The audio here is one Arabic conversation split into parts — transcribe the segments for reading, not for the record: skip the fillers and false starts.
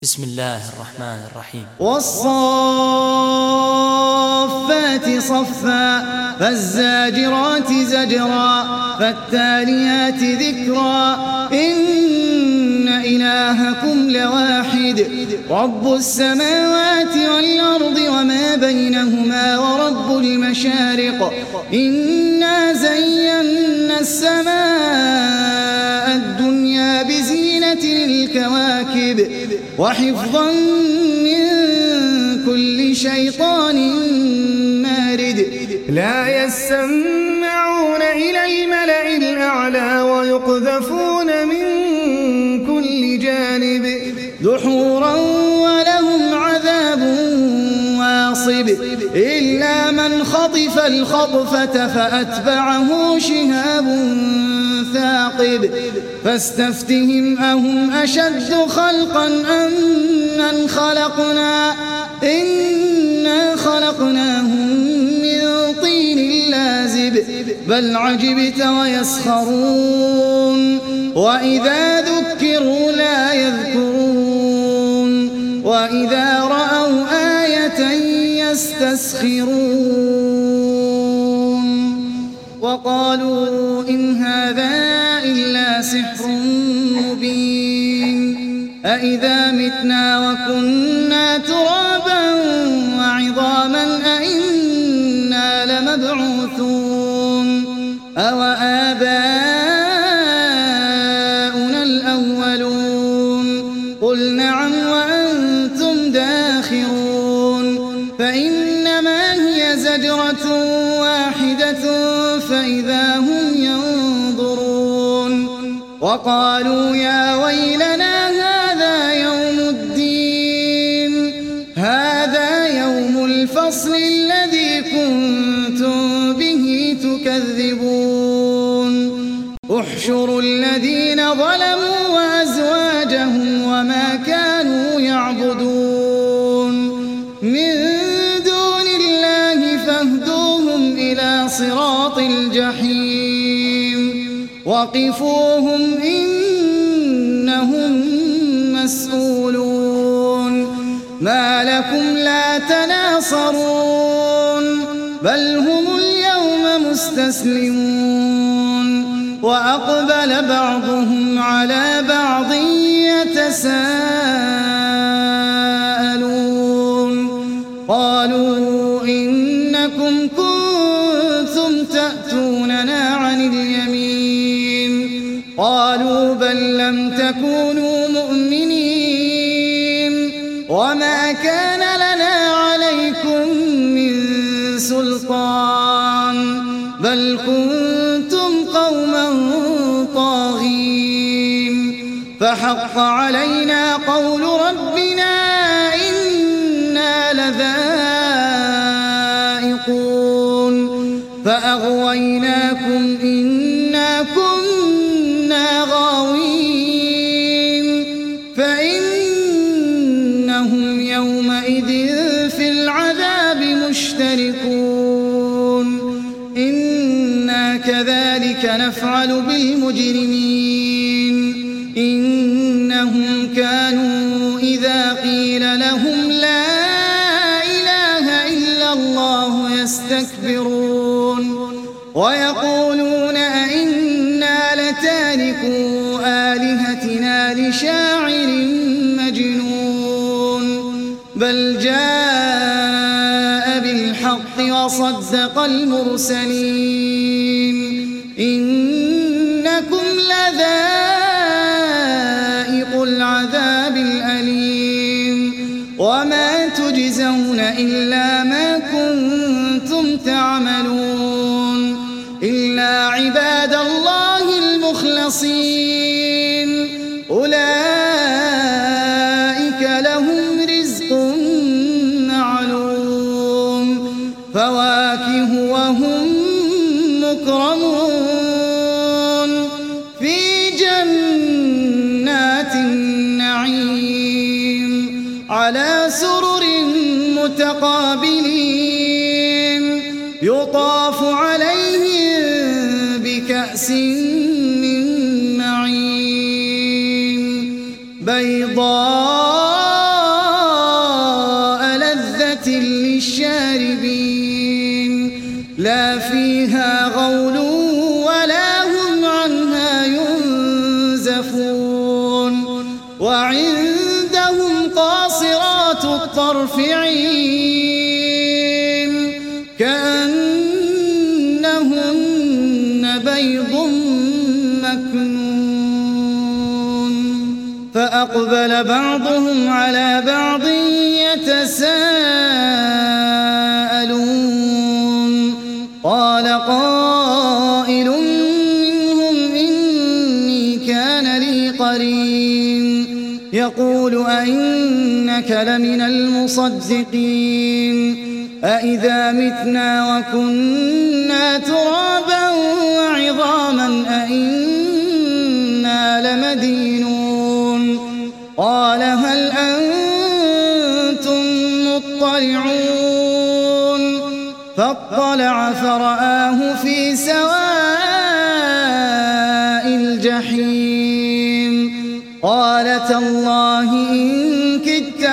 بسم الله الرحمن الرحيم. والصافات صفا فالزاجرات زجرا فالتاليات ذكرا إن إلهكم لواحد رب السماوات والأرض وما بينهما ورب المشارق إنا زينا السماء الدنيا بزينة الكواكب وحفظا من كل شيطان مارد لا يسمعون إلى الملأ الأعلى ويقذفون من كل جانب دحورا ولهم عذاب واصب إلا من خطف الخطفة فأتبعه شهاب ثاقب فاستفتهم أهم أشد خلقا أم من خلقنا إنا خلقناهم من طين لازب بل عجبت ويسخرون وإذا ذكروا لا يذكرون وإذا رأوا آية يستسخرون وقالوا إن هذا إلا سحر مبين أإذا متنا وكنا ترابا وعظاما أإنا لمبعوثون أوآباؤنا الأولون قل نعم وأنتم داخرون فإنما هي زجرة واحدة فإذا هم ينظرون وقالوا يا ويلنا هذا يوم الدين هذا يوم الفصل الذي كنتم به تكذبون احشروا الذين ظلموا وأزواجهم وما كانوا يعبدون من دون الله فاهدوهم إلى صراط الجحيم وقفوهم إنهم مسؤولون ما لكم لا تناصرون بل هم اليوم مستسلمون وأقبل بعضهم على بعض يتساءلون قالوا إنكم كنتم تأتوننا عن اليمين قالوا بل لم تكونوا مؤمنين وما كان لنا عليكم من سلطان بل كنتم قوما طاغين فحق علينا قول ربنا إنا لذائقون فأغويناكم إنا كنا غاوين فإنهم يومئذ في العذاب مشتركون إنا كذلك نفعل بالمجرمين إنهم كانوا إذا قيل لهم لا إله إلا الله يستكبرون ويقولون أئنا لتاركو آلهتنا لشاعر مجنون بل جاء بالحق وصدق المرسلين إنكم لذائق العذاب الأليم وما تجزون إلا ما كنتم تعملون إلا عباد الله المخلصين أولئك لهم رزق معلوم فواكه وهم مكرمون في جنات النعيم على سرر متقابلين يطاف عليهم بكأس من معين بيضاء لا فيها غول ولا هم عنها ينزفون وعندهم قاصرات الطرف عين كأنهن بيض مكنون فأقبل بعضهم على بعض يتساءلون قال قائل منهم إني كان لي قرين يقول أئنك لمن المصدقين أئذا متنا وكنا ترابا وعظاما أئنا لمدينون قال هل أنتم مطلعون فاطلع فرآه في سواء الجحيم قال تالله إن كدت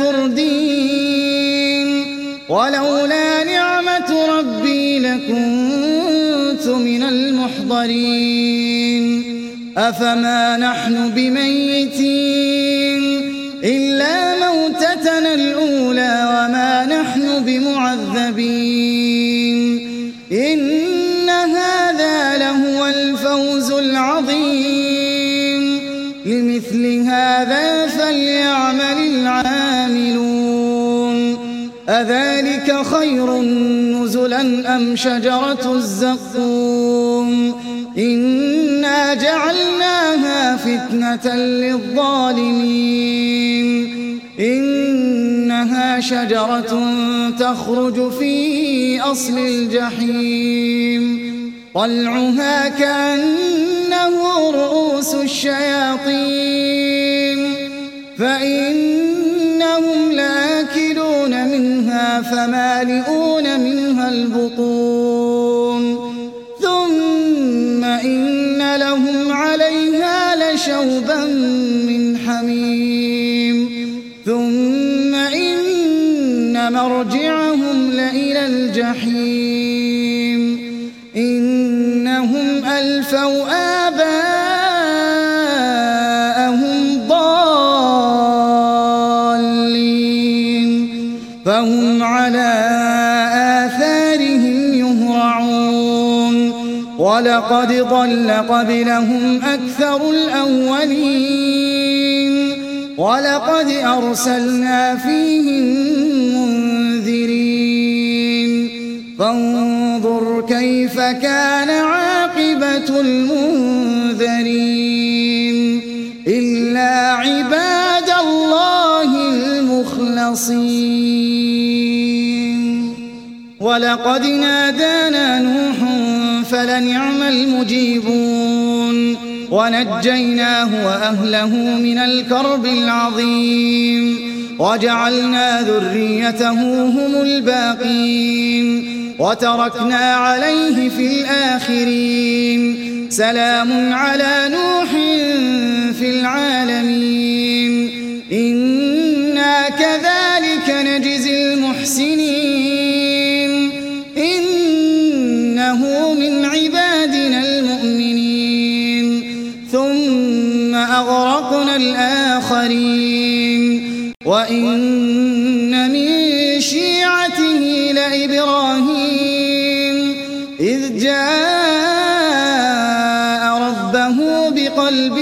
لتردين ولولا نعمة ربي لكنت من المحضرين أفما نحن بميتين إلا موتتنا الأولى وما نحن بمعذبين إن هذا لهو الفوز العظيم لمثل هذا فليعمل العاملون أذلك خير نزلا أم شجرة الزقوم إنا جعلناها فتنة للظالمين إنها شجرة تخرج في أصل الجحيم طلعها كأنه رؤوس الشياطين فإنهم لآكلون منها فمالئون منها البطون ثم إن لهم عليها لشوبا من حميم ثم إن مرجعهم لإلى الجحيم إنهم ألفوا آباءهم ضالين فهم على آثارهم يهرعون ولقد ضل قبلهم أكثر الأولين ولقد أرسلنا فيهم منذرين فانظر كيف كان عاقبة المنذرين إلا عباد الله المخلصين ولقد نادانا نوح فلنعم المجيبون ونجيناه وأهله من الكرب العظيم وجعلنا ذريته هم الباقين وتركنا عليه في الآخرين سلام على نوح في العالمين إنا كذلك نجزي المحسنين إنه من عبادنا المؤمنين ثم أغرقنا الآخرين وإن من شيعته لإبراهيم إذ جاء ربه بقلب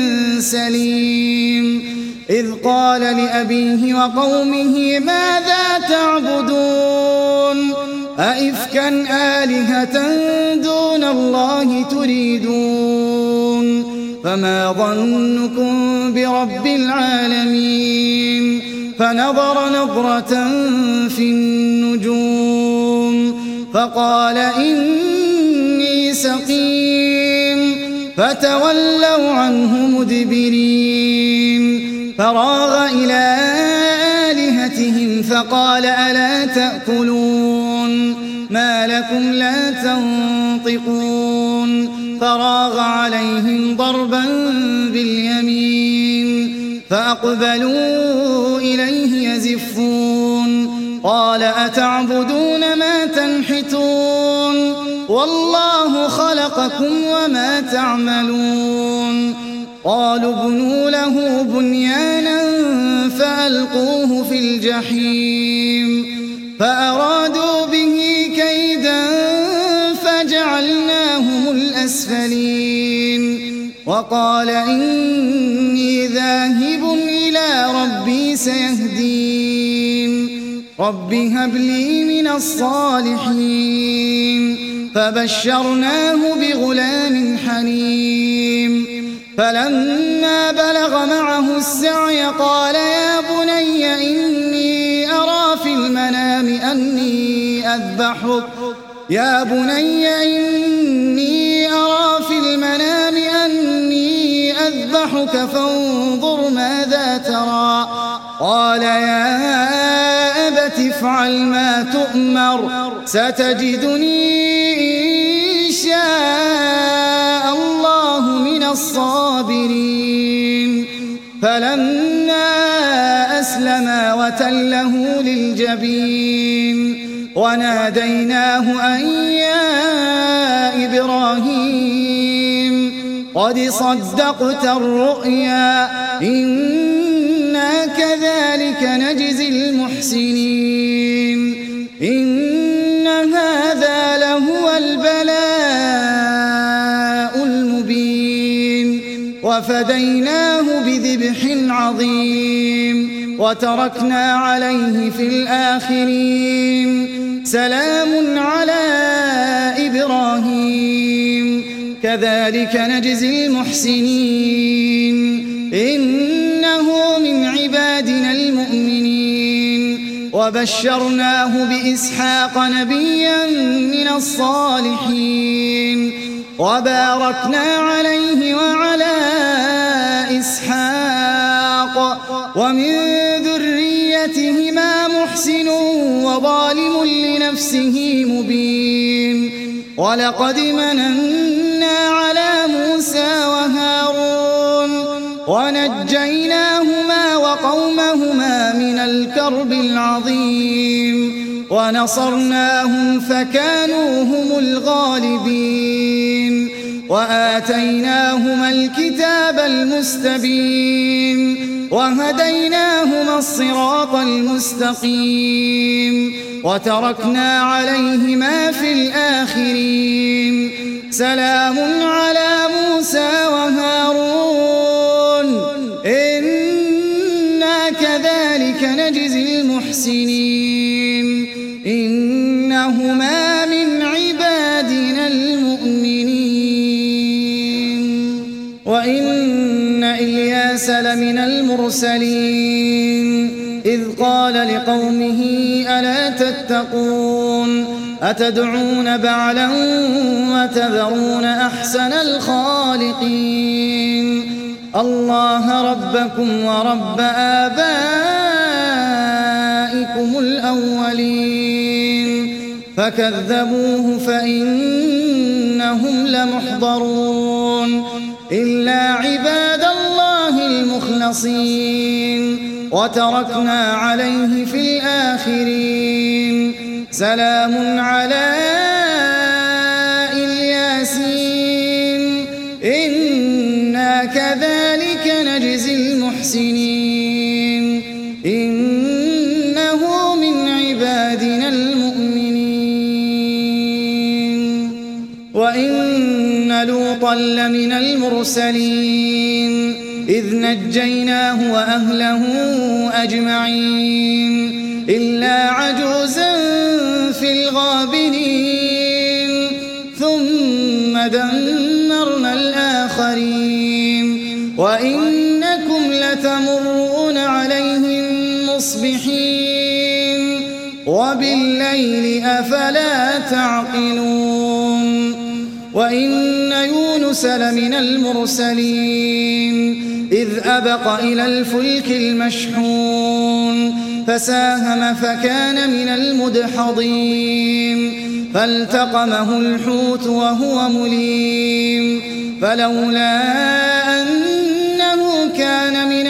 سليم إذ قال لأبيه وقومه ماذا تعبدون أئفكا آلهة دون الله تريدون فما ظنكم برب العالمين فنظر نظرة في النجوم فقال إني سقيم فتولوا عنه مدبرين فراغ إلى آلهتهم فقال ألا تأكلون ما لكم لا تنطقون فراغ عليهم ضربا باليمين فأقبلوا إليه يزفون قال أتعبدون ما تنحتون والله خلقكم وما تعملون قالوا ابنوا له بنيانا فألقوه في الجحيم فأرادوا به كيدا فجعلناهم الأسفلين وقال إني ذاهب إلى ربي سيهدين رب هب لي من الصالحين فبشرناه بغلام حليم فلما بلغ معه السعي قال يا بني إني أرى في المنام أني أذبحك فانظر ماذا ترى قال يا أبت افعل ما تؤمر ستجدني إن شاء الله من الصابرين فلما أسلما وتله للجبين وناديناه أن يا إبراهيم قد صدقت الرؤيا إنا كذلك نجزي المحسنين إن هذا لهو البلاء المبين وفديناه بذبح عظيم وتركنا عليه في الآخرين سلام على إبراهيم كذلك نجزي المحسنين إنه من عبادنا المؤمنين وبشرناه بإسحاق نبيا من الصالحين وباركنا عليه وعلى إسحاق ومن ذريتهما محسن وظالم لنفسه مبين ولقد مننا على موسى وهارون ونجيناهما وقومهما من الكرب العظيم ونصرناهم فكانوا هم الغالبين وآتيناهما الكتاب المستبين وهديناهما الصراط المستقيم وتركنا عليهما في الآخرين سلام على موسى وهارون إنا كذلك نجزي المحسنين إنهما من عبادنا المؤمنين وإن إلياس لمن المرسلين إذ قال لقومه ألا تتقون أتدعون بعلا وتذرون أحسن الخالقين الله ربكم ورب آبائكم الأولين فكذبوه فإنهم لمحضرون إلا عباد الله المخلصين وتركنا عليه في الآخرين سلام على الياسين إنا كذلك نجزي المحسنين إنه من عبادنا المؤمنين وإن لوطا لمن المرسلين إذ نجيناه وأهله أجمعين إلا عجوزا في الغابرين ثم دمرنا الآخرين وإنكم لتمرون عليهم مصبحين وبالليل أفلا تعقلون وإن يونس لمن المرسلين إذ أبق إلى الفلك المشحون فساهم فكان من المدحضين فالتقمه الحوت وهو مليم فلولا أنه كان من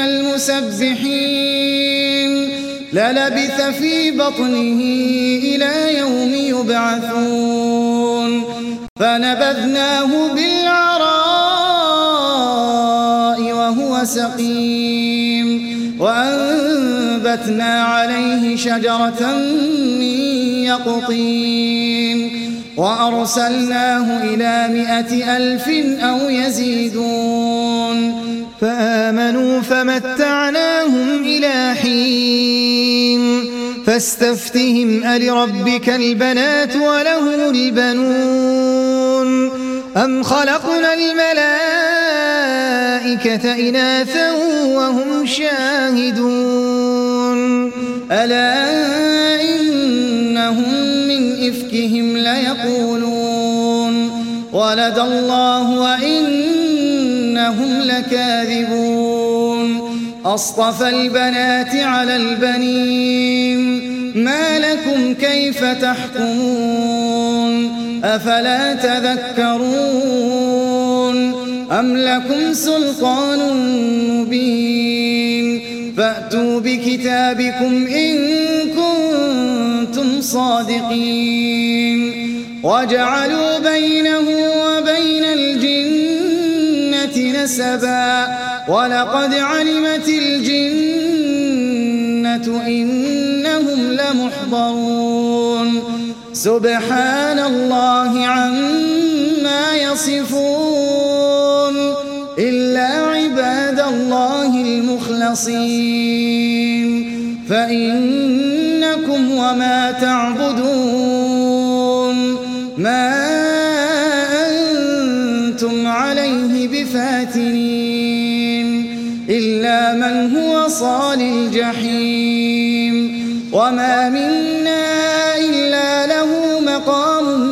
المسبحين للبث في بطنه إلى يوم يبعثون فنبذناه بالعراء وهو سقيم وأنبتنا عليه شجرة من يقطين وأرسلناه إلى 100,000 أو يزيدون فآمنوا فمتعناهم إلى حين فاستفتهم ألربك البنات ولهم البنون أم خلقنا الملائكة إناثا وهم شاهدون ألا إنهم من إفكهم ليقولون ولد الله وإنهم لكاذبون أصطفى البنات على البنين ما لكم كيف تحكمون أفلا تذكرون أم لكم سلطان مبين فأتوا بكتابكم إن كنتم صادقين وجعلوا بينه وبين الجنة نسبا ولقد علمت الجنة إنهم لمحضرون سبحان الله عما يصفون إلا عباد الله المخلصين فإنكم وما تعبدون ما أنتم عليه بفاتنين إلا من هو صال الجحيم وما منا إلا له مقام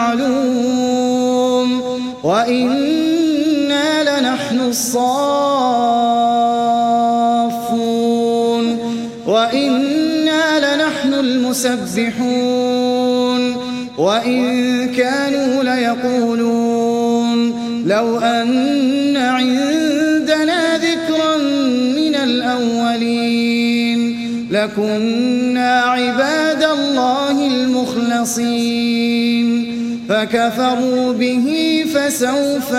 معلوم وإنا لنحن الصافون وإنا لنحن المسبحون وإن كانوا ليقولون لو أن عندنا ذكرا من الأولين لكنا عباد الله المخلصين فكفروا به فسوف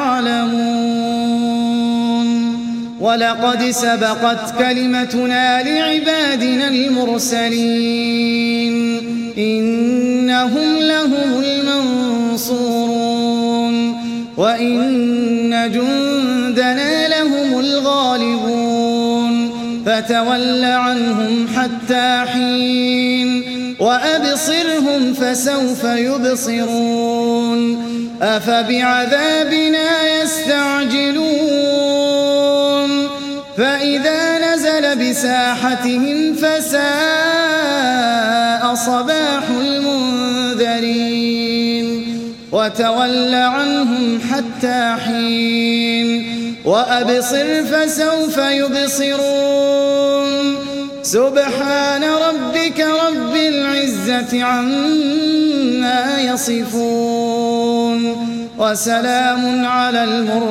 يعلمون ولقد سبقت كلمتنا لعبادنا المرسلين إنهم لهم المنصورون وإن جندنا لهم الغالبون فتول عنهم حتى حين وأبصرهم فسوف يبصرون أفبعذابنا يستعجلون فإذا نزل بساحتهم فساء صباح المنذرين وتول عنهم حتى حين وأبصر فسوف يبصرون سبحان ربك رب العزة عما يصفون وسلام على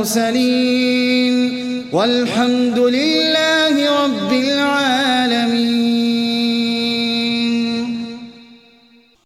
المرسلين والحمد لله رب العالمين.